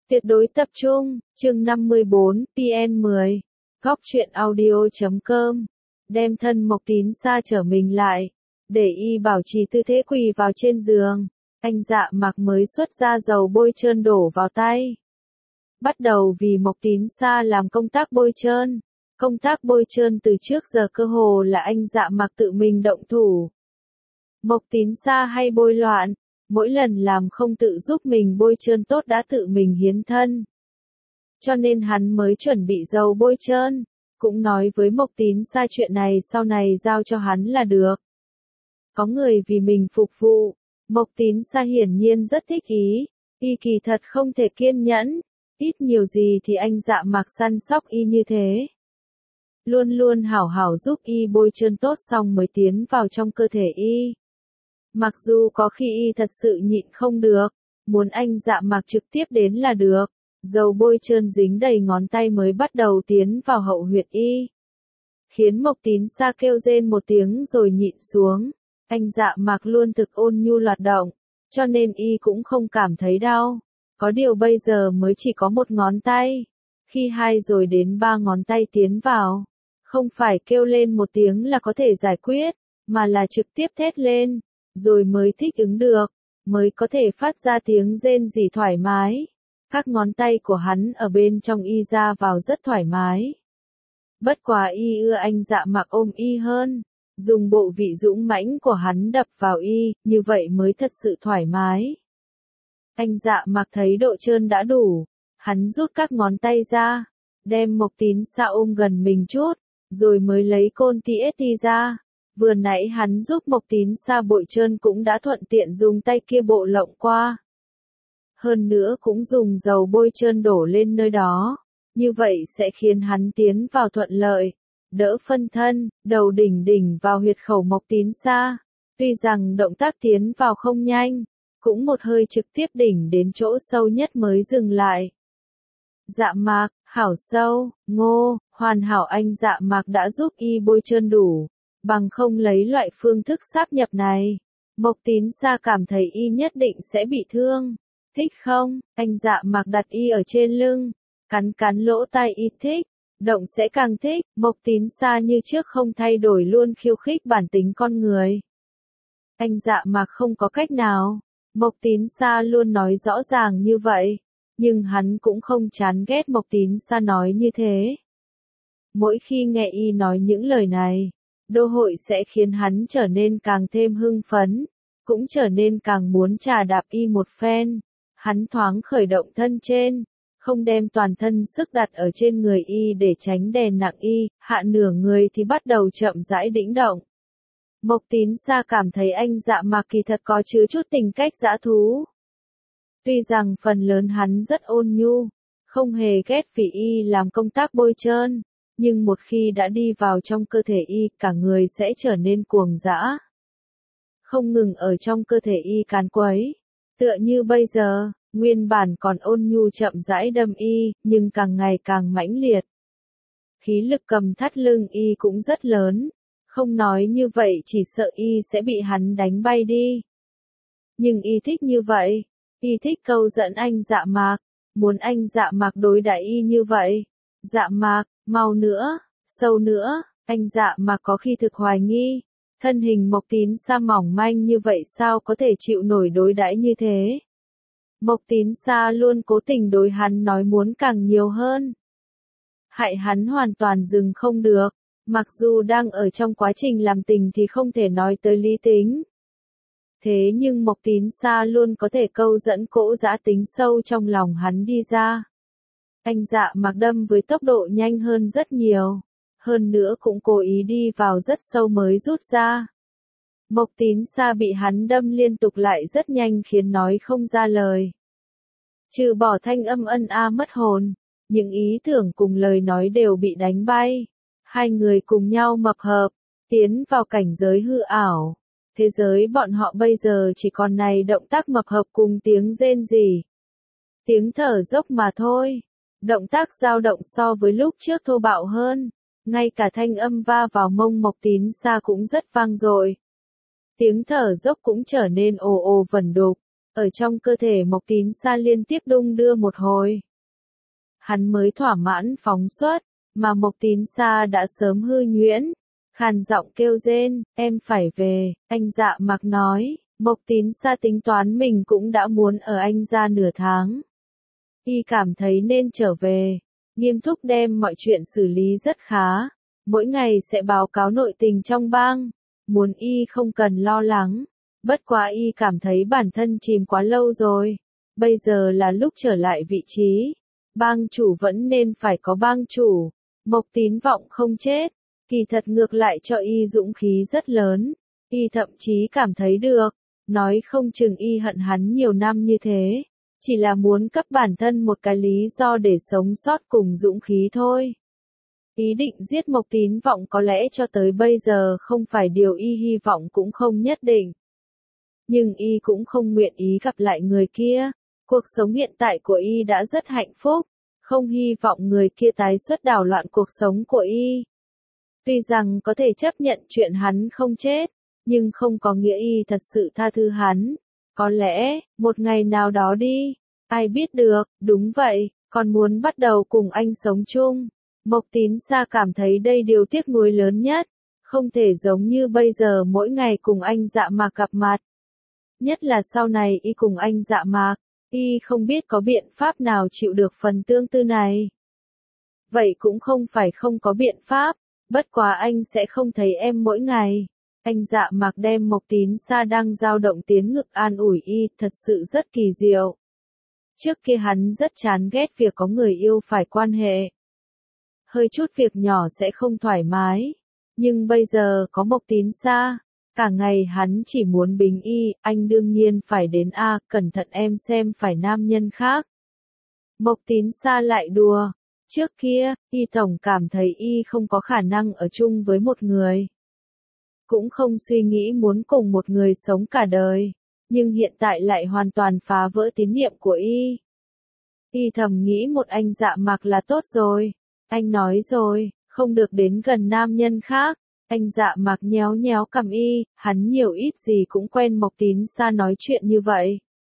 Tuyệt đối tập trung, chương 54, PN10, Góc truyện audio.com, đem thân Mộc Tín Sa trở mình lại, để y bảo trì tư thế quỳ vào trên giường, anh Dạ Mạc mới xuất ra dầu bôi trơn đổ vào tay. Bắt đầu vì Mộc Tín Sa làm công tác bôi trơn. Công tác bôi trơn từ trước giờ cơ hồ là anh Dạ Mạc tự mình động thủ. Mộc Tín Sa hay bôi loạn, mỗi lần làm không tự giúp mình bôi trơn tốt đã tự mình hiến thân. Cho nên hắn mới chuẩn bị dầu bôi trơn, cũng nói với Mộc Tín Sa chuyện này sau này giao cho hắn là được. Có người vì mình phục vụ, Mộc Tín Sa hiển nhiên rất thích ý, y kỳ thật không thể kiên nhẫn, ít nhiều gì thì anh Dạ Mạc săn sóc y như thế. Luôn luôn hảo hảo giúp y bôi trơn tốt xong mới tiến vào trong cơ thể y. Mặc dù có khi y thật sự nhịn không được, muốn anh Dạ Mạc trực tiếp đến là được, dầu bôi trơn dính đầy ngón tay mới bắt đầu tiến vào hậu huyệt y. Khiến Mộc Tín Sa kêu rên một tiếng rồi nhịn xuống, anh Dạ Mạc luôn thực ôn nhu loạt động, cho nên y cũng không cảm thấy đau. Có điều bây giờ mới chỉ có một ngón tay, khi hai rồi đến ba ngón tay tiến vào, không phải kêu lên một tiếng là có thể giải quyết, mà là trực tiếp thét lên, rồi mới thích ứng được, mới có thể phát ra tiếng rên rỉ thoải mái. Các ngón tay của hắn ở bên trong y ra vào rất thoải mái. Bất quá y ưa anh Dạ Mạc ôm y hơn, dùng bộ vị dũng mãnh của hắn đập vào y, như vậy mới thật sự thoải mái. Anh Dạ Mạc thấy độ trơn đã đủ, hắn rút các ngón tay ra, đem Mộc Tín Sa ôm gần mình chút, rồi mới lấy côn TST ra. Vừa nãy hắn giúp Mộc Tín Sa bội trơn cũng đã thuận tiện dùng tay kia bộ lộng qua. Hơn nữa cũng dùng dầu bôi trơn đổ lên nơi đó, như vậy sẽ khiến hắn tiến vào thuận lợi, đỡ phân thân, đầu đỉnh vào huyệt khẩu Mộc Tín Sa. Tuy rằng động tác tiến vào không nhanh, cũng một hơi trực tiếp đỉnh đến chỗ sâu nhất mới dừng lại. Dạ Mạc, hảo sâu, ngô, hoàn hảo anh Dạ Mạc đã giúp y bôi trơn đủ, bằng không lấy loại phương thức sáp nhập này, Mộc Tín Sa cảm thấy y nhất định sẽ bị thương. Thích không? Anh Dạ Mạc đặt y ở trên lưng, cắn lỗ tai y thích, động sẽ càng thích. Mộc Tín Sa như trước không thay đổi luôn khiêu khích bản tính con người. Anh Dạ Mạc không có cách nào, Mộc Tín Sa luôn nói rõ ràng như vậy, nhưng hắn cũng không chán ghét Mộc Tín Sa nói như thế. Mỗi khi nghe y nói những lời này, đô hội sẽ khiến hắn trở nên càng thêm hưng phấn, cũng trở nên càng muốn trà đạp y một phen. Hắn thoáng khởi động thân trên, không đem toàn thân sức đặt ở trên người y để tránh đè nặng y, hạ nửa người thì bắt đầu chậm rãi đĩnh động. Mộc Tín Sa cảm thấy anh Dạ Mạc kỳ thật có chứa chút tình cách dã thú. Tuy rằng phần lớn hắn rất ôn nhu, không hề ghét vì y làm công tác bôi trơn, nhưng một khi đã đi vào trong cơ thể y, cả người sẽ trở nên cuồng dã. Không ngừng ở trong cơ thể y càn quấy, tựa như bây giờ, nguyên bản còn ôn nhu chậm rãi đâm y, nhưng càng ngày càng mãnh liệt. Khí lực cầm thắt lưng y cũng rất lớn, không nói như vậy chỉ sợ y sẽ bị hắn đánh bay đi. Nhưng y thích như vậy, y thích câu dẫn anh Dạ Mạc, muốn anh Dạ Mạc đối đãi y như vậy. Dạ Mạc, mau nữa, sâu nữa, anh Dạ Mạc có khi thực hoài nghi, thân hình Mộc Tín Sa mỏng manh như vậy sao có thể chịu nổi đối đãi như thế. Mộc Tín Sa luôn cố tình đối hắn nói muốn càng nhiều hơn. Hại hắn hoàn toàn dừng không được, mặc dù đang ở trong quá trình làm tình thì không thể nói tới lý tính. Thế nhưng Mộc Tín Sa luôn có thể câu dẫn cỗ dã tính sâu trong lòng hắn đi ra. Anh Dạ Mạc đâm với tốc độ nhanh hơn rất nhiều, hơn nữa cũng cố ý đi vào rất sâu mới rút ra. Mộc Tín Sa bị hắn đâm liên tục lại rất nhanh khiến nói không ra lời. Trừ bỏ thanh âm ân a mất hồn, những ý tưởng cùng lời nói đều bị đánh bay. Hai người cùng nhau mập hợp, tiến vào cảnh giới hư ảo. Thế giới bọn họ bây giờ chỉ còn này động tác mập hợp cùng tiếng rên rỉ, tiếng thở dốc mà thôi. Động tác dao động so với lúc trước thô bạo hơn, ngay cả thanh âm va vào mông Mộc Tín Sa cũng rất vang dội. Tiếng thở dốc cũng trở nên ồ ồ vẩn đục, Ở trong cơ thể Mộc Tín Sa liên tiếp đung đưa một hồi. Hắn mới thỏa mãn phóng xuất, mà Mộc Tín Sa đã sớm hư nhuyễn. Khàn giọng kêu rên, em phải về, anh Dạ Mạc nói. Mộc Tín Sa tính toán mình cũng đã muốn ở Anh ra nửa tháng. Y cảm thấy nên trở về, nghiêm túc đem mọi chuyện xử lý rất khá. Mỗi ngày sẽ báo cáo nội tình trong bang, muốn Y không cần lo lắng. Bất quá Y cảm thấy bản thân chìm quá lâu rồi, bây giờ là lúc trở lại vị trí. Bang chủ vẫn nên phải có bang chủ. Mộc Tín Vọng không chết, kỳ thật ngược lại cho Y dũng khí rất lớn. Y thậm chí cảm thấy được, nói không chừng Y hận hắn nhiều năm như thế, chỉ là muốn cấp bản thân một cái lý do để sống sót cùng dũng khí thôi. Ý định giết Mộc Tín Vọng có lẽ cho tới bây giờ không phải điều Y hy vọng cũng không nhất định. Nhưng Y cũng không nguyện ý gặp lại người kia. Cuộc sống hiện tại của Y đã rất hạnh phúc, không hy vọng người kia tái xuất đảo loạn cuộc sống của Y. Tuy rằng có thể chấp nhận chuyện hắn không chết, nhưng không có nghĩa Y thật sự tha thứ hắn. Có lẽ, một ngày nào đó đi, ai biết được, đúng vậy, còn muốn bắt đầu cùng anh sống chung. Mộc Tín Sa cảm thấy đây điều tiếc nuối lớn nhất, không thể giống như bây giờ mỗi ngày cùng anh Dạ Mạc gặp mặt. Nhất là sau này Y cùng anh Dạ Mạc, Y không biết có biện pháp nào chịu được phần tương tư này. Vậy cũng không phải không có biện pháp, bất quá anh sẽ không thấy em mỗi ngày. Anh Dạ Mạc đem Mộc Tín Sa đang dao động tiến ngực an ủi Y, thật sự rất kỳ diệu. Trước kia hắn rất chán ghét việc có người yêu phải quan hệ. Hơi chút việc nhỏ sẽ không thoải mái. Nhưng bây giờ có Mộc Tín Sa, cả ngày hắn chỉ muốn bình Y, anh đương nhiên phải đến A, cẩn thận em xem phải nam nhân khác. Mộc Tín Sa lại đùa, trước kia, Y tổng cảm thấy Y không có khả năng ở chung với một người. Cũng không suy nghĩ muốn cùng một người sống cả đời, nhưng hiện tại lại hoàn toàn phá vỡ tín niệm của Y. Y thầm nghĩ một anh Dạ Mạc là tốt rồi, anh nói rồi, không được đến gần nam nhân khác. Anh Dạ Mạc nhéo nhéo cằm Y, hắn nhiều ít gì cũng quen Mộc Tín Sa nói chuyện như vậy.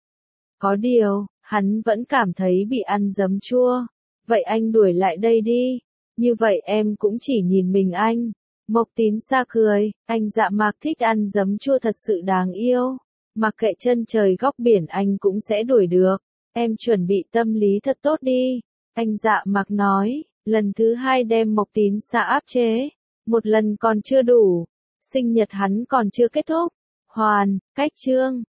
Có điều, hắn vẫn cảm thấy bị ăn giấm chua. Vậy anh đuổi lại đây đi, như vậy em cũng chỉ nhìn mình anh. Mộc Tín Sa cười, anh Dạ Mạc thích ăn giấm chua thật sự đáng yêu. Mặc kệ chân trời góc biển anh cũng sẽ đuổi được. Em chuẩn bị tâm lý thật tốt đi. Anh Dạ Mạc nói, lần thứ hai đem Mộc Tín Sa áp chế. Một lần còn chưa đủ. Sinh nhật hắn còn chưa kết thúc. Hoàn, cách chương.